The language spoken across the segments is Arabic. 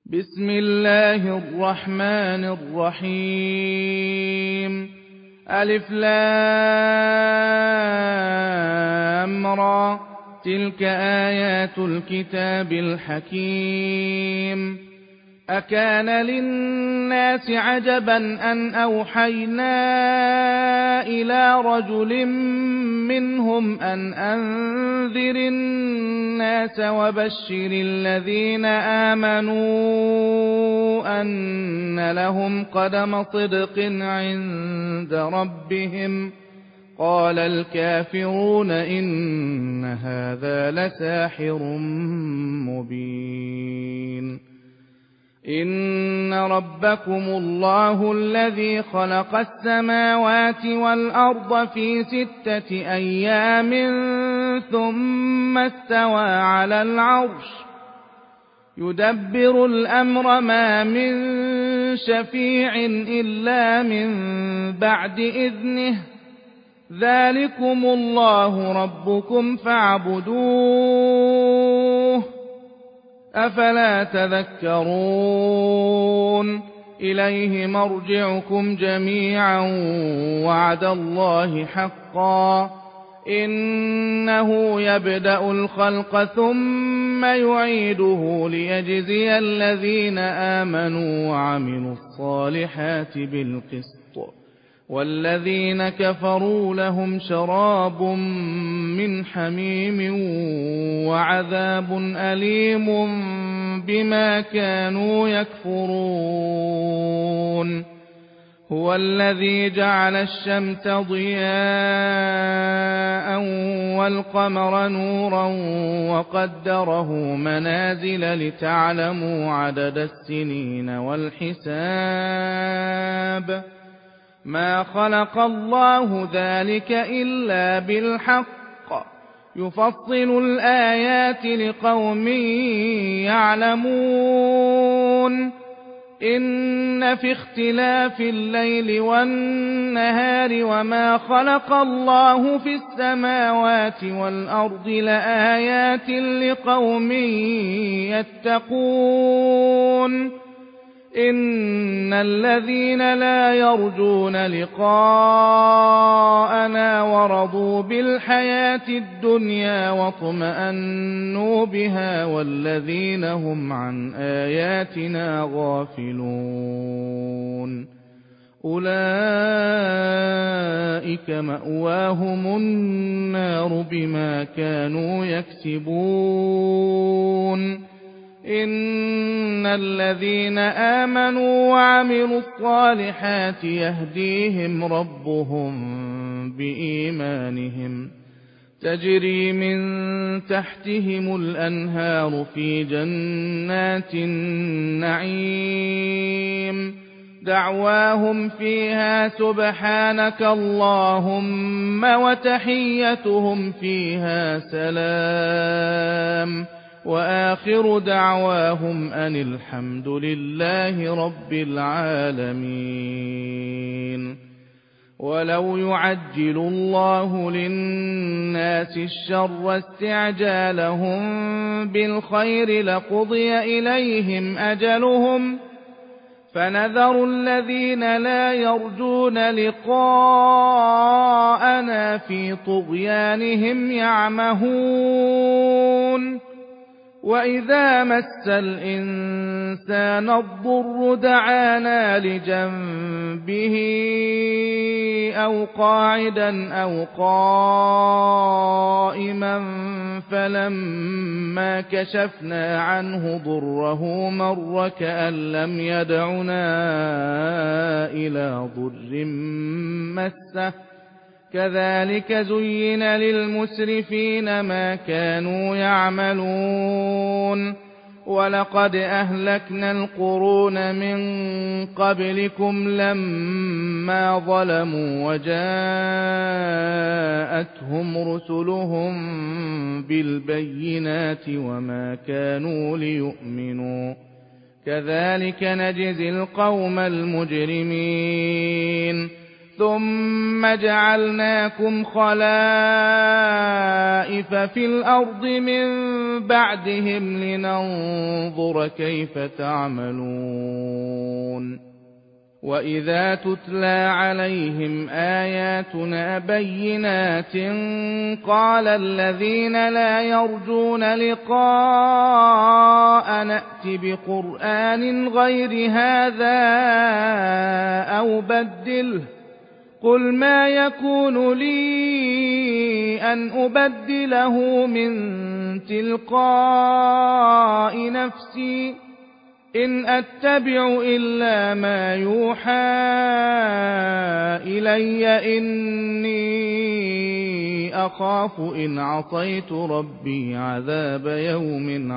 بسم الله الرحمن الرحيم ألف لام را تلك آيات الكتاب الحكيم أكان للناس عجبا أن أوحينا إلى رجل منهم أن أنذر الناس وبشر الذين آمنوا أن لهم قدم صدق عند ربهم قال الكافرون إن هذا لساحر مبين إن ربكم الله الذي خلق السماوات والأرض في 6 أيام ثم استوى على العرش يدبر الأمر ما من شفيع إلا من بعد إذنه ذلكم الله ربكم فاعبدوه أفلا تذكرون إليه مرجعكم جميعا وعد الله حقا إنه يبدأ الخلق ثم يعيده ليجزي الذين آمنوا وعملوا الصالحات بالقسط والذين كفروا لهم شراب من حميم وعذاب أليم بما كانوا يكفرون هو الذي جعل الشمس ضياء والقمر نورا وقدره منازل لتعلموا عدد السنين والحساب ما خلق الله ذلك إلا بالحق يفصل الآيات لقوم يعلمون إن في اختلاف الليل والنهار وما خلق الله في السماوات والأرض لآيات لقوم يتقون إن الذين لا يرجون لقاءنا ورضوا بالحياة الدنيا واطمأنوا بها والذين هم عن آياتنا غافلون أولئك مأواهم النار بما كانوا يكسبون إن الذين آمنوا وعملوا الصالحات يهديهم ربهم بإيمانهم تجري من تحتهم الأنهار في جنات النعيم دعواهم فيها سبحانك اللهم وتحيتهم فيها سلام وآخر دعواهم أن الحمد لله رب العالمين ولو يعجل الله للناس الشر استعجالهم بالخير لقضي إليهم أجلهم فنذر الذين لا يرجون لقاءنا في طغيانهم يعمهون وإذا مس الإنسان الضر دعانا لجنبه أو قاعدا أو قائما فلما كشفنا عنه ضره مر كأن لم يدعنا إلى ضر مسه كذلك زين للمسرفين ما كانوا يعملون ولقد أهلكنا القرون من قبلكم لما ظلموا وجاءتهم رسلهم بالبينات وما كانوا ليؤمنوا كذلك نجزي القوم المجرمين ثم جعلناكم خلائف في الأرض من بعدهم لننظر كيف تعملون وإذا تتلى عليهم آياتنا بينات قال الذين لا يرجون لقاء نأت بقرآن غير هذا أو بدله قل ما يكون لي أن أبدله من تلقاء نفسي إن أتبع إلا ما يوحى إلي إني أخاف إن عصيت ربي عذاب يوم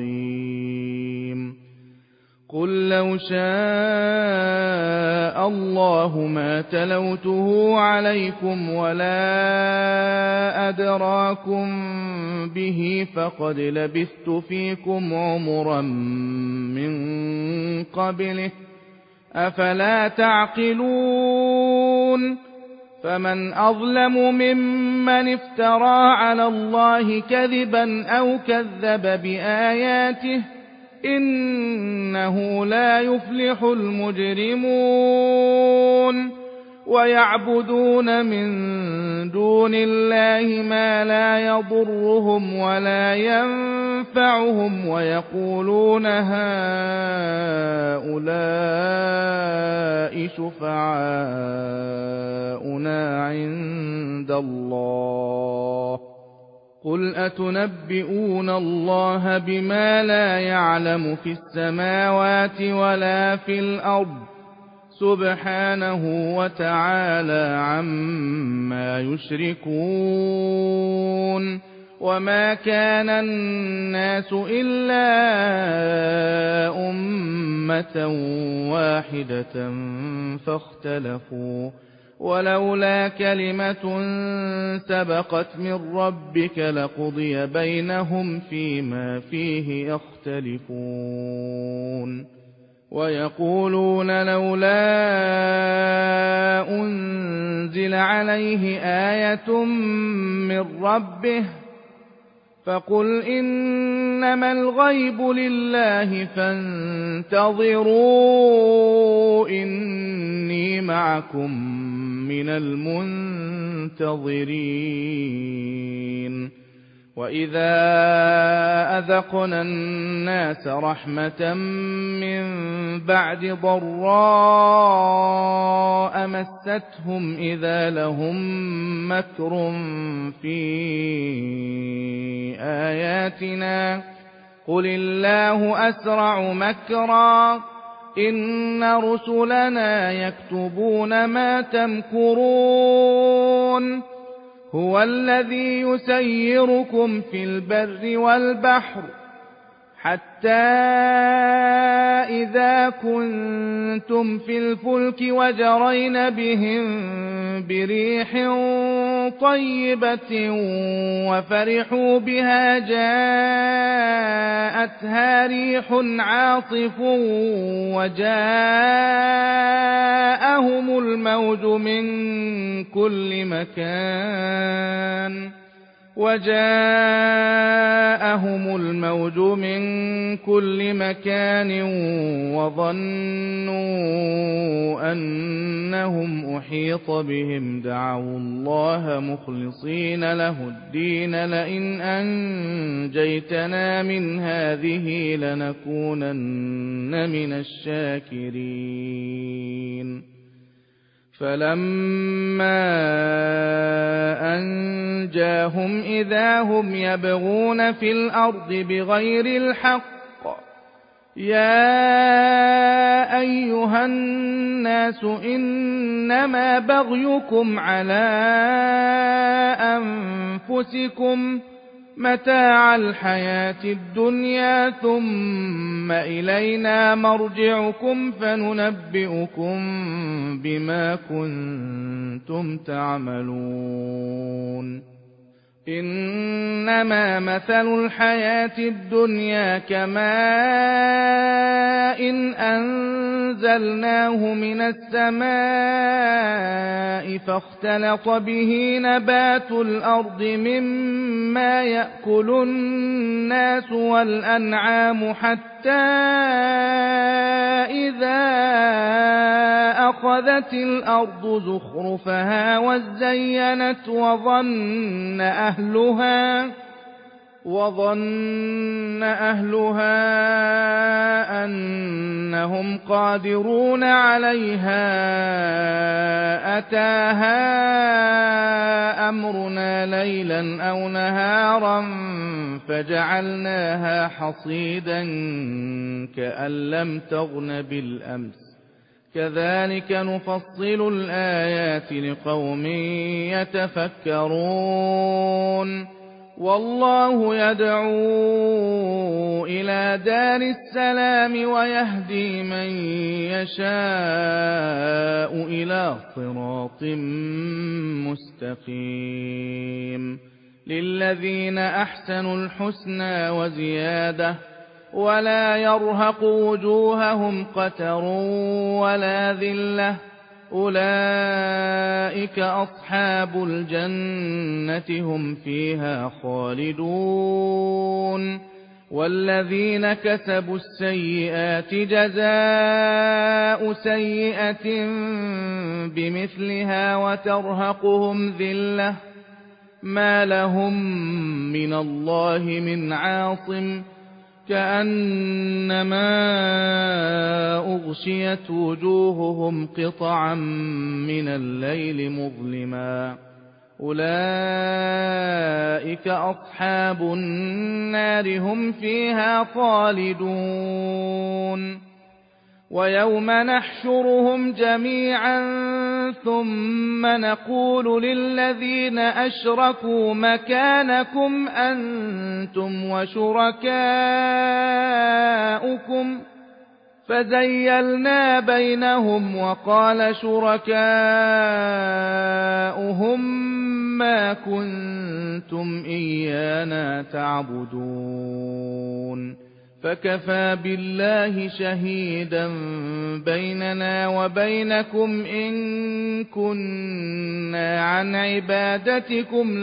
عظيم قل لو شاء الله ما تلوته عليكم ولا أدراكم به فقد لبثت فيكم عمرا من قبله أفلا تعقلون فمن أظلم ممن افترى على الله كذبا أو كذب بآياته إنه لا يفلح المجرمون ويعبدون من دون الله ما لا يضرهم ولا ينفعهم ويقولون هؤلاء شفعاؤنا عند الله قل أتنبئون الله بما لا يعلم في السماوات ولا في الأرض سبحانه وتعالى عما يشركون وما كان الناس إلا أمة واحدة فاختلفوا ولولا كلمة سبقت من ربك لقضي بينهم فيما فيه يختلفون ويقولون لولا أنزل عليه آية من ربه فقل إنما الغيب لله فانتظروا إني معكم من المنتظرين وإذا أذقنا الناس رحمة من بعد ضراء مستهم إذا لهم مكر في آياتنا قل الله أسرع مكرا إن رسلنا يكتبون ما تمكرون هو الذي يسيركم في البر والبحر حتى إذا كنتم في الفلك وجرين بهم بريح طيبة وفرحوا بها جاءتها ريح عاصف وجاءهم الموج من كل مكان وظنوا أنهم أحيط بهم دعوا الله مخلصين له الدين لئن أنجيتنا من هذه لنكونن من الشاكرين فلما أنجاهم إذا هم يبغون في الأرض بغير الحق يا أيها الناس إنما بغيكم على أنفسكم متاع الحياة الدنيا ثم إلينا مرجعكم فننبئكم بما كنتم تعملون إنما مثل الحياة الدنيا كماء أنزلناه من السماء فاختلط به نبات الأرض مما يأكل الناس والأنعام حتى إذا أخذت الأرض زخرفها وزينت وظن أهلها أنهم قادرون عليها أتاها أمرنا ليلا أو نهارا فجعلناها حصيدا كأن لم تغن بالأمس كذلك نفصل الآيات لقوم يتفكرون والله يدعو إلى دار السلام ويهدي من يشاء إلى صراط مستقيم للذين أحسنوا الحسنى وزيادة ولا يرهق وجوههم قتر ولا ذلة أولئك أصحاب الجنة هم فيها خالدون والذين كسبوا السيئات جزاء سيئة بمثلها وترهقهم ذلة ما لهم من الله من عاصم كأنما أغشيت وجوههم قطعا من الليل مظلما أولئك أصحاب النار هم فيها خالدون ويوم نحشرهم جميعا ثم نقول للذين أشركوا مكانكم أنتم وشركاؤكم فزيلنا بينهم وقال شركاؤهم ما كنتم إيانا تعبدون فكفى بالله شهيدا بيننا وبينكم إن كنا عن عبادتكم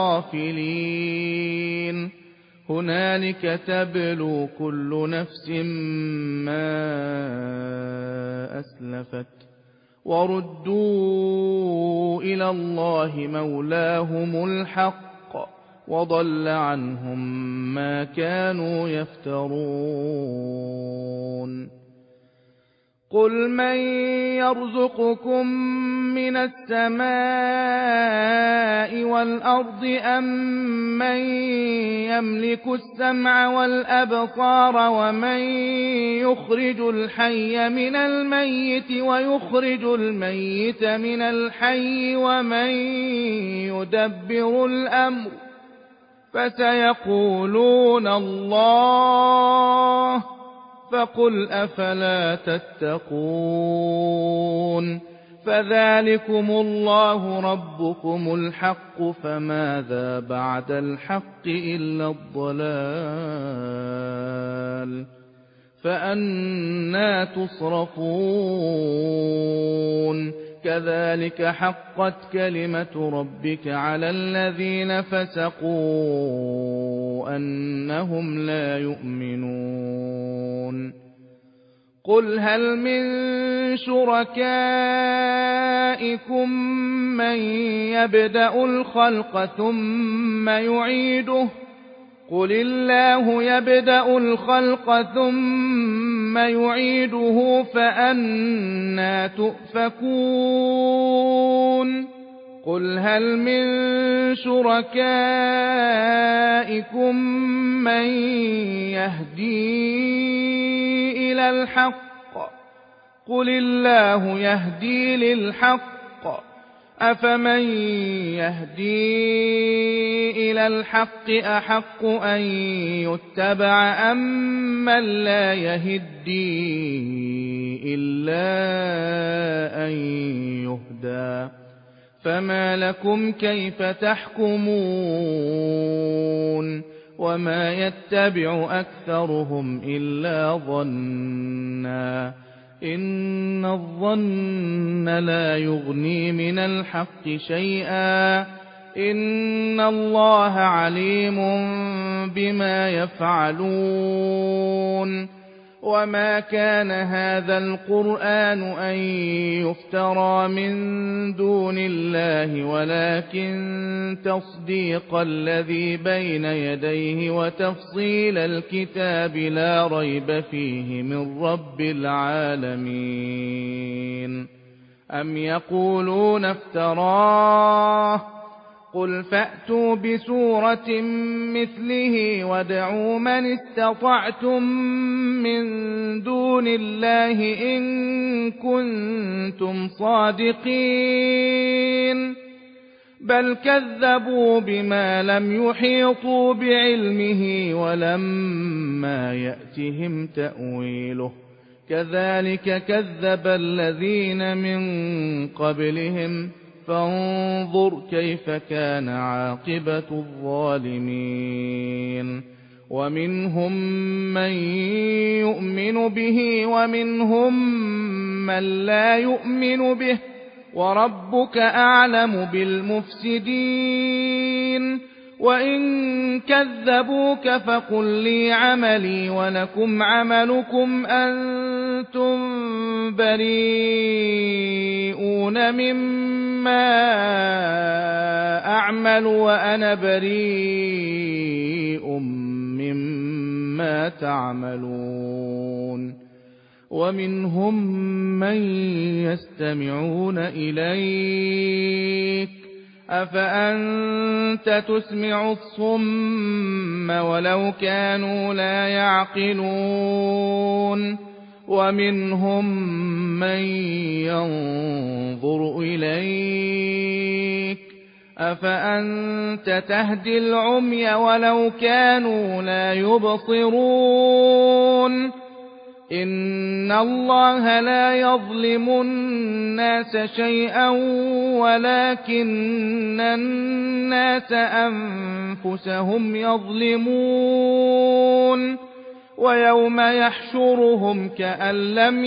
لغافلين هنالك تبلو كل نفس ما أسلفت وردوا إلى الله مولاهم الحق وضل عنهم ما كانوا يفترون قل من يرزقكم من السماء والأرض أم من يملك السمع والأبصار ومن يخرج الحي من الميت ويخرج الميت من الحي ومن يدبر الأمر فسيقولون الله فقل أفلا تتقون فذلكم الله ربكم الحق فماذا بعد الحق إلا الضلال فأنى تصرفون كذلك حقت كلمة ربك على الذين فسقوا أنهم لا يؤمنون قل هل من شركائكم من يبدأ الخلق ثم يعيده قل الله يبدأ الخلق ثم يعيده فأنى تؤفكون قل هل من شركائكم من يهدي إلى الحق قل الله يهدي للحق أفمن يهدي إلى الحق أحق أن يتبع أمن لا يهدي إلا أن يهدى فما لكم كيف تحكمون وما يتبع أكثرهم إلا ظنا إن الظن لا يغني من الحق شيئا إن الله عليم بما يفعلون وما كان هذا القرآن أن يفترى من دون الله ولكن تصديق الذي بين يديه وتفصيل الكتاب لا ريب فيه من رب العالمين أم يقولون افتراه قل فأتوا بسورة مثله وادعوا من استطعتم من دون الله إن كنتم صادقين بل كذبوا بما لم يحيطوا بعلمه ولما يأتهم تأويله كذلك كذب الذين من قبلهم فانظر كيف كان عاقبة الظالمين ومنهم من يؤمن به ومنهم من لا يؤمن به وربك أعلم بالمفسدين وإن كذبوك فقل لي عملي ولكم عملكم أنتم بريئون مما أعمل وأنا بريء مما تعملون ومنهم من يستمعون إليك أفأنت تسمع الصم ولو كانوا لا يعقلون ومنهم من ينظر إليك أفأنت تهدي العمي ولو كانوا لا يبصرون إن الله لا يظلم الناس شيئا ولكن الناس أنفسهم يظلمون ويوم يحشرهم كأن لم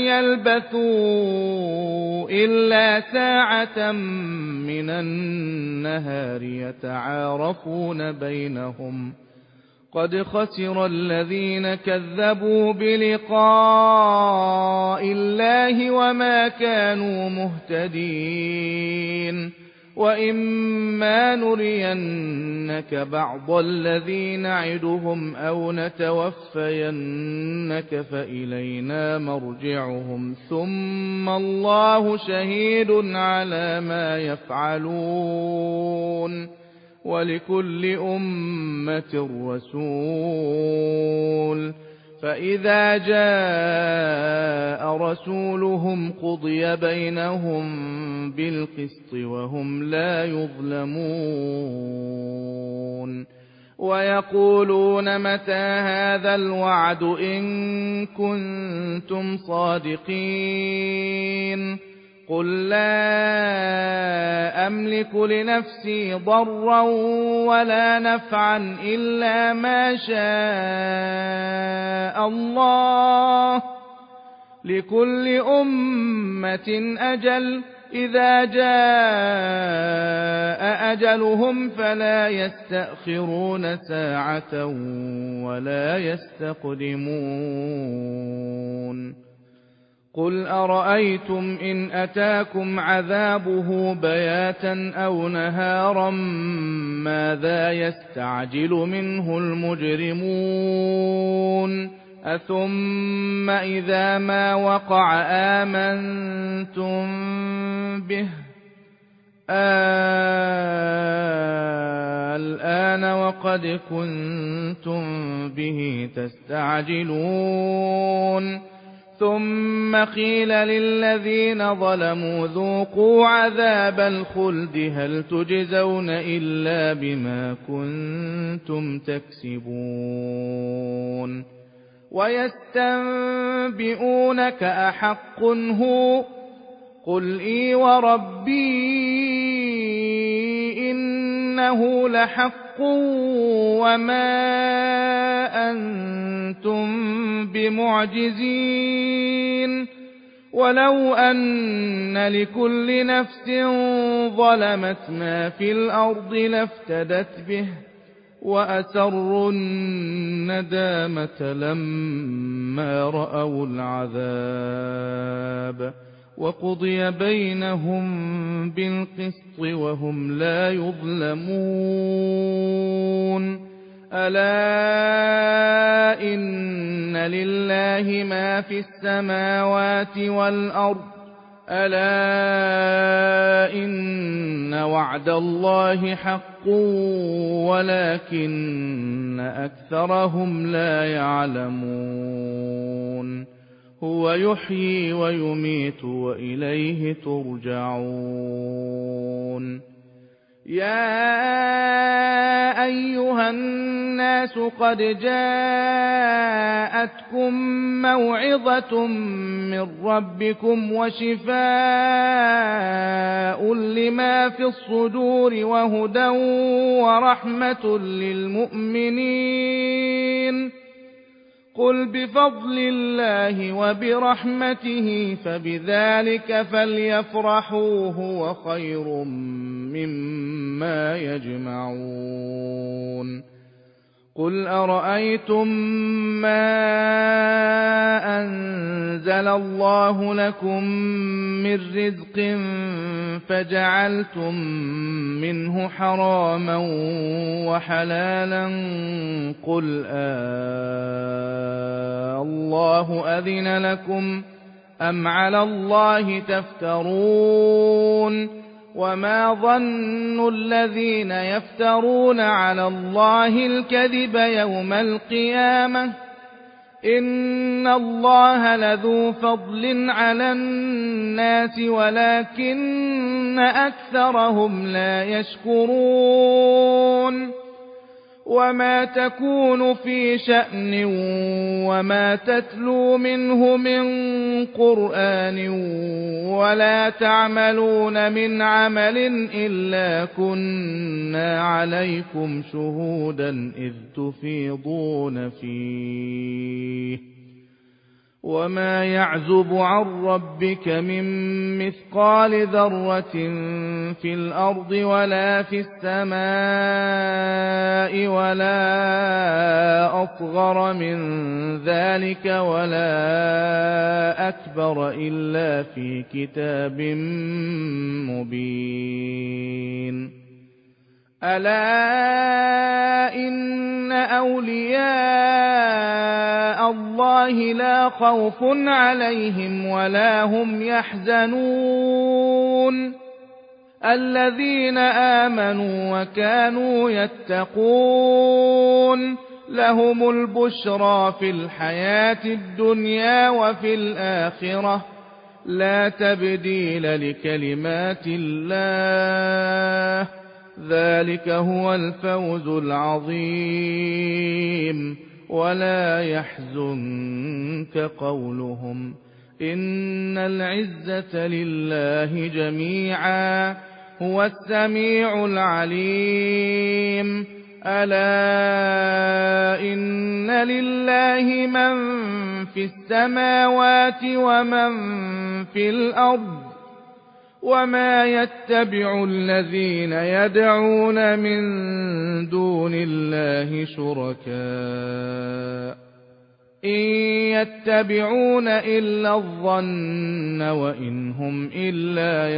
يلبثوا إلا ساعة من النهار يتعارفون بينهم قد خسر الذين كذبوا بلقاء الله وما كانوا مهتدين وإما نرينك بعض الذي نعدهم أو نتوفينك فإلينا مرجعهم ثم الله شهيد على ما يفعلون ولكل أمة رسول فإذا جاء رسولهم قضي بينهم بالقسط وهم لا يظلمون ويقولون متى هذا الوعد إن كنتم صادقين قل لا أملك لنفسي ضرا ولا نفعا إلا ما شاء الله لكل أمة أجل إذا جاء أجلهم فلا يستأخرون ساعة ولا يستقدمون قل أرأيتم إن أتاكم عذابه بياتا أو نهارا ماذا يستعجل منه المجرمون أثم إذا ما وقع آمنتم به الآن وقد كنتم به تستعجلون ثم قيل للذين ظلموا ذوقوا عذاب الخلد هل تجزون إلا بما كنتم تكسبون ويستنبئونك أحق هو قل إي وربي إنه لحق وما أنتم بمعجزين ولو أن لكل نفس ظلمت ما في الأرض لافتدت به وأسروا الندامة لما رأوا العذاب وقضي بينهم بالقسط وهم لا يظلمون ألا إن لله ما في السماوات والأرض ألا إن وعد الله حق ولكن أكثرهم لا يعلمون هو يحيي ويميت وإليه ترجعون يا أيها الناس قد جاءتكم موعظة من ربكم وشفاء لما في الصدور وهدى ورحمة للمؤمنين قل بفضل الله وبرحمته فبذلك فليفرحوا هو خير مما يجمعون قل أرأيتم ما أنزل الله لكم من رزق فجعلتم منه حراما وحلالا قل الله أذن لكم أم على الله تفترون وما ظن الذين يفترون على الله الكذب يوم القيامة إن الله لذو فضل على الناس ولكن أكثرهم لا يشكرون وما تكون في شأن وما تتلو منه من قرآن ولا تعملون من عمل إلا كنا عليكم شهودا إذ تفيضون فيه وما يعزب عن ربك من مثقال ذرة في الأرض ولا في السماء ولا أصغر من ذلك ولا أكبر إلا في كتاب مبين ألا إن أولياء الله لا خوف عليهم ولا هم يحزنون الذين آمنوا وكانوا يتقون لهم البشرى في الحياة الدنيا وفي الآخرة لا تبديل لكلمات الله ذلك هو الفوز العظيم ولا يحزنك قولهم إن العزة لله جميعا هو السميع العليم ألا إن لله من في السماوات ومن في الأرض وما يتبع الذين يدعون من دون الله شركاء إن يتبعون إلا الظن وإن هم إلا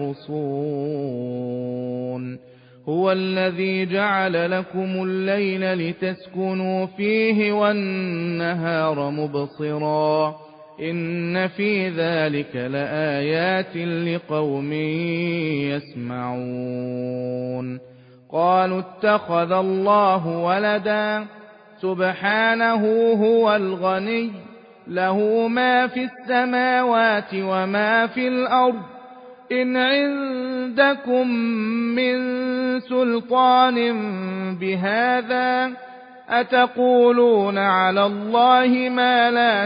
يخرصون هو الذي جعل لكم الليل لتسكنوا فيه والنهار مبصرا إن في ذلك لآيات لقوم يسمعون قالوا اتخذ الله ولدا سبحانه هو الغني له ما في السماوات وما في الأرض إن عندكم من سلطان بهذا أتقولون على الله ما لا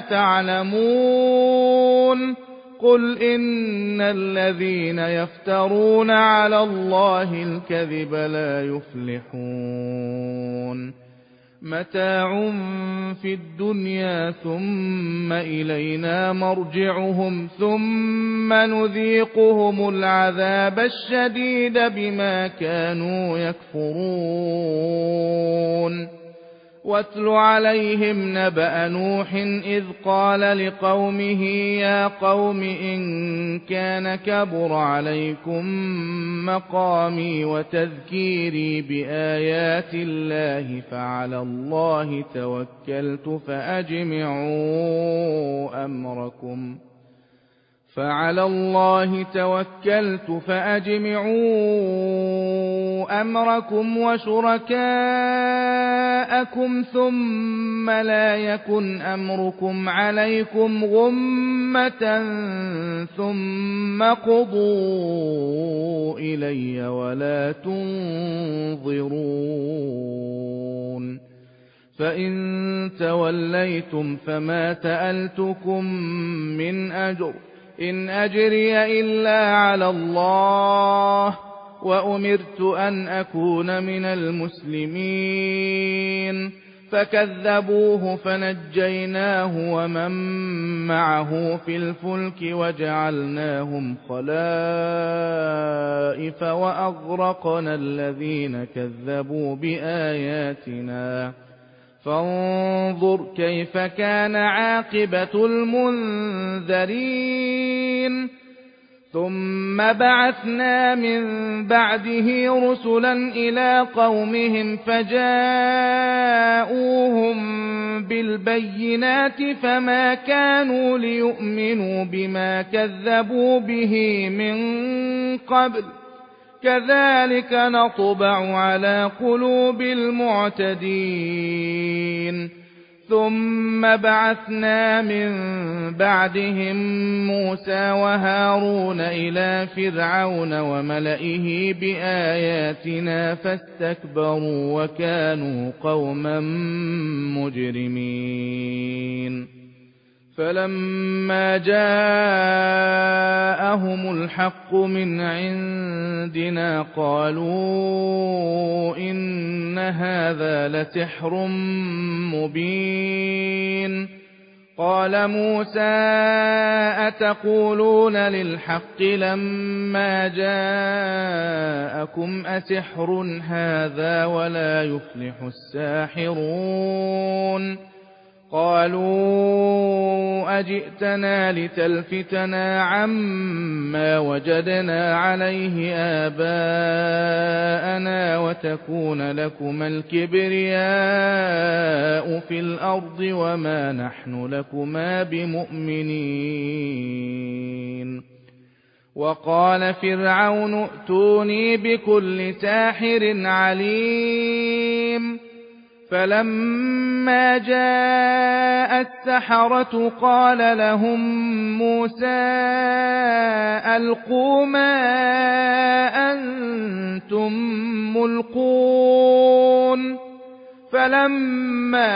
تعلمون قل إن الذين يفترون على الله الكذب لا يفلحون متاع في الدنيا ثم إلينا مرجعهم ثم نذيقهم العذاب الشديد بما كانوا يكفرون واتل عليهم نبأ نوح إذ قال لقومه يا قوم إن كان كبر عليكم مقامي وتذكيري بآيات الله فعلى الله توكلت فأجمعوا أمركم وشركاءكم ثم لا يكن أمركم عليكم غمة ثم قضوا إلي ولا تنظرون فإن توليتم فما سألتكم من أجر إن أجري إلا على الله وأمرت أن أكون من المسلمين فكذبوه فنجيناه ومن معه في الفلك وجعلناهم خلائف وأغرقنا الذين كذبوا بآياتنا فانظر كيف كان عاقبة المنذرين ثم بعثنا من بعده رسلا إلى قومهم فجاءوهم بالبينات فما كانوا ليؤمنوا بما كذبوا به من قبل كذلك نطبع على قلوب المعتدين ثم بعثنا من بعدهم موسى وهارون إلى فرعون وملئه بآياتنا فاستكبروا وكانوا قوما مجرمين فلما جاءهم الحق من عندنا قالوا إن هذا لسحر مبين قال موسى أتقولون للحق لما جاءكم أسحر هذا ولا يفلح الساحرون قالوا أجئتنا لتلفتنا عما وجدنا عليه آباءنا وتكون لكما الكبرياء في الأرض وما نحن لكما بمؤمنين وقال فرعون ائتوني بكل ساحر عليم فلما جاء السحرة قال لهم موسى ألقوا ما أنتم ملقون فلما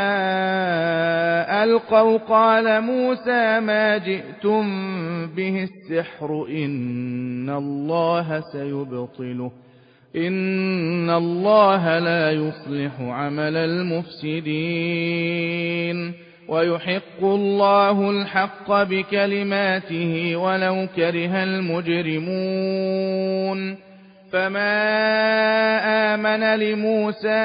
ألقوا قال موسى ما جئتم به السحر إن الله سيبطله إن الله لا يصلح عمل المفسدين ويحق الله الحق بكلماته ولو كره المجرمون فما آمن لموسى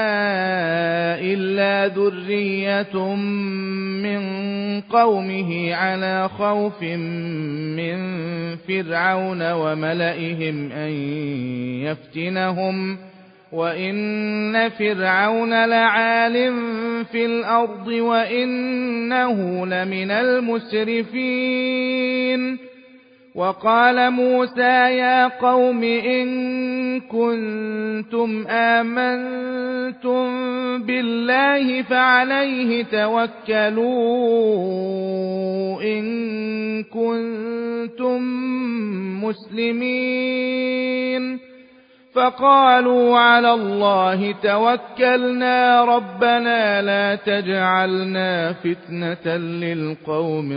إلا ذرية من قومه على خوف من فرعون وملئهم أن يفتنهم وإن فرعون لعال في الأرض وإنه لمن المسرفين وقال موسى يا قوم إن كنتم آمنتم بالله فعليه توكلوا إن كنتم مسلمين فقالوا على الله توكلنا ربنا لا تجعلنا فتنة للقوم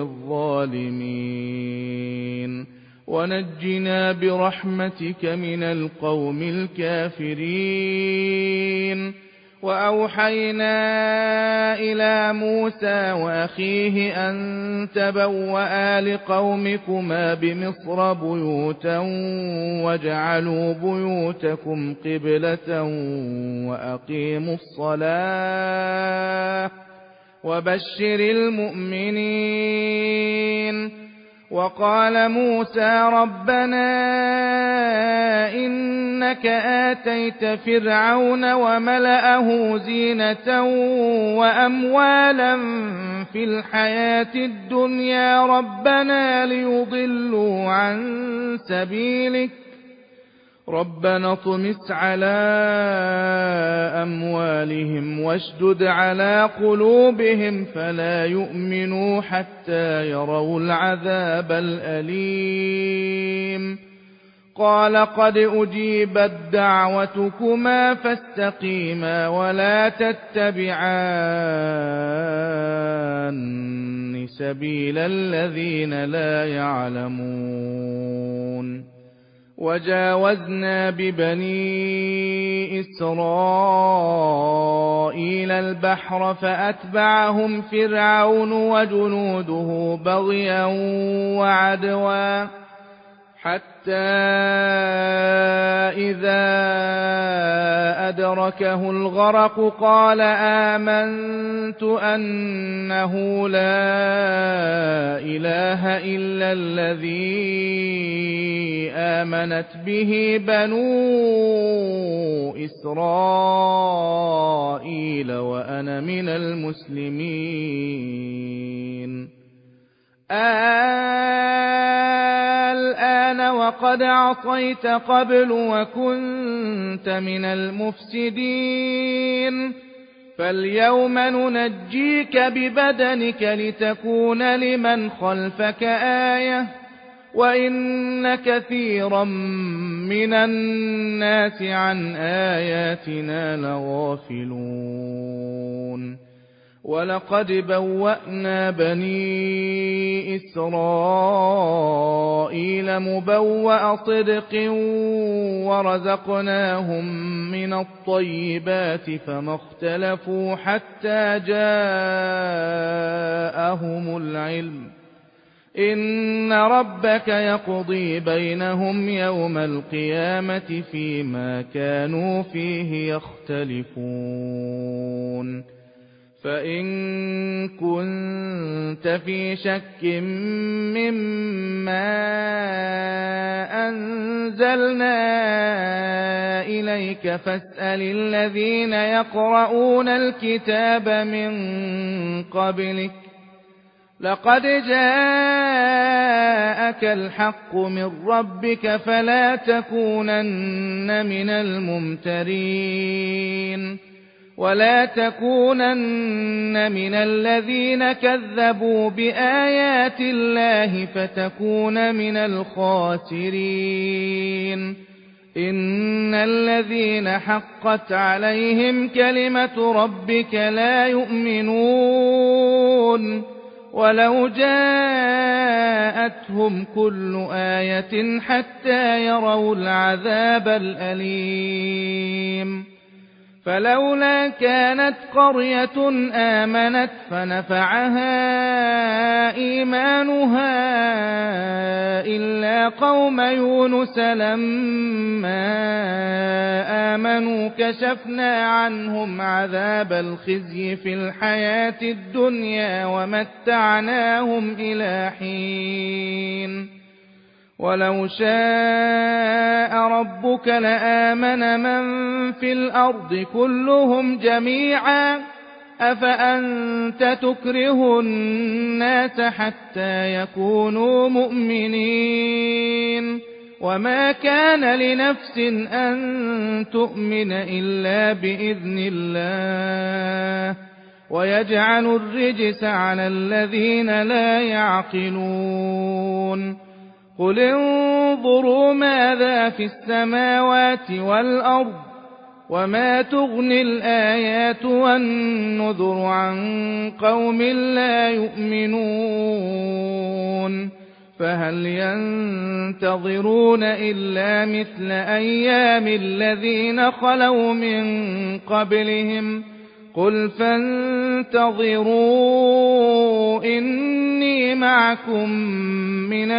الظالمين ونجنا برحمتك من القوم الكافرين وأوحينا إلى موسى وأخيه أن تبوأ لقومكما بمصر بيوتا واجعلوا بيوتكم قبلة وأقيموا الصلاة وبشر المؤمنين. وقال موسى ربنا إنك آتيت فرعون وملأه زينة وأموالا في الحياة الدنيا ربنا ليضلوا عن سبيلك ربنا اطمس على أموالهم واشدد على قلوبهم فلا يؤمنوا حتى يروا العذاب الأليم. قال قد أجيبت دعوتكما فاستقيما ولا تتبعان سبيل الذين لا يعلمون. وجاوزنا ببني إسرائيل البحر فأتبعهم فرعون وجنوده بغيا وعدوا حتى إذا أدركه الغرق قال آمنت أنه لا إله إلا الذي آمنت به بنو إسرائيل وأنا من المسلمين. الآن وقد عصيت قبل وكنت من المفسدين فاليوم ننجيك ببدنك لتكون لمن خلفك آية وإن كثيرا من الناس عن آياتنا لغافلون. ولقد بوأنا بني إسرائيل مبوأ صدق ورزقناهم من الطيبات فما اختلفوا حتى جاءهم العلم إن ربك يقضي بينهم يوم القيامة فيما كانوا فيه يختلفون. فإن كنت في شك مما أنزلنا إليك فاسأل الذين يقرؤون الكتاب من قبلك لقد جاءك الحق من ربك فلا تكونن من الممترين ولا تكونن من الذين كذبوا بآيات الله فتكون من الخاسرين. إن الذين حقت عليهم كلمة ربك لا يؤمنون ولو جاءتهم كل آية حتى يروا العذاب الأليم. فلولا كانت قرية آمنت فنفعها إيمانها إلا قوم يونس لما آمنوا كشفنا عنهم عذاب الخزي في الحياة الدنيا ومتعناهم إلى حين. ولو شاء ربك لآمن من في الأرض كلهم جميعا أفأنت تكره الناس حتى يكونوا مؤمنين وما كان لنفس أن تؤمن إلا بإذن الله ويجعل الرجس على الذين لا يعقلون. قل انظروا ماذا في السماوات والأرض وما تغني الآيات والنذر عن قوم لا يؤمنون. فهل تنتظرون إلا مثل أيام الذين خلوا من قبلهم قل فانتظروا إني معكم من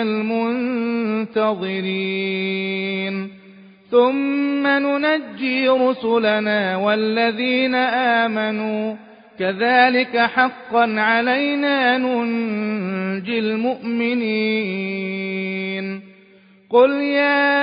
المنتظرين ثم ننجي رسلنا والذين آمنوا كذلك حقا علينا ننجي المؤمنين قل يا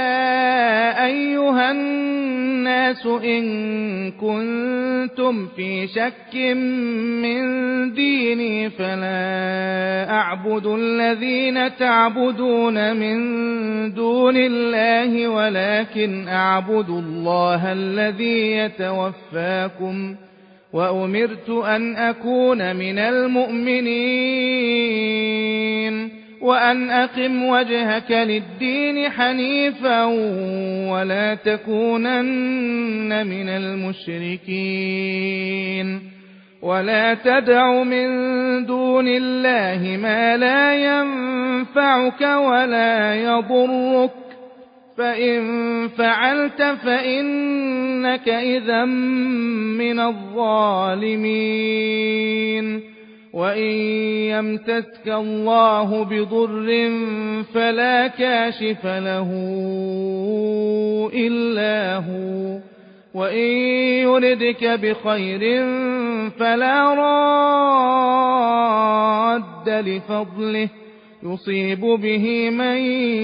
أيها الناس إن كنتم في شك من ديني فلا أعبد الذين تعبدون من دون الله ولكن أعبد الله الذي يتوفاكم وأمرت أن أكون من المؤمنين وأن أقم وجهك للدين حنيفا ولا تكونن من المشركين ولا تدع من دون الله ما لا ينفعك ولا يضرك فإن فعلت فإنك إذا من الظالمين وإن يمسسك الله بضر فلا كاشف له إلا هو وإن يردك بخير فلا راد لفضله يصيب به من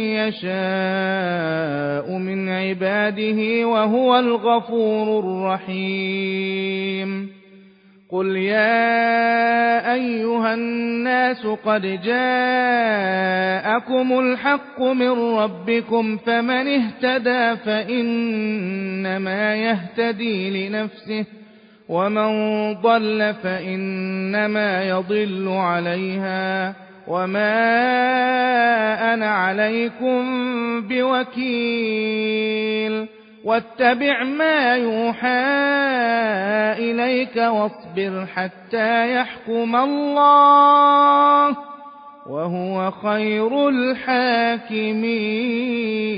يشاء من عباده وهو الغفور الرحيم قل يا أيها الناس قد جاءكم الحق من ربكم فمن اهتدى فإنما يهتدي لنفسه ومن ضل فإنما يضل عليها وما أنا عليكم بوكيل واتبع ما يوحى إليك واصبر حتى يحكم الله وهو خير الحاكمين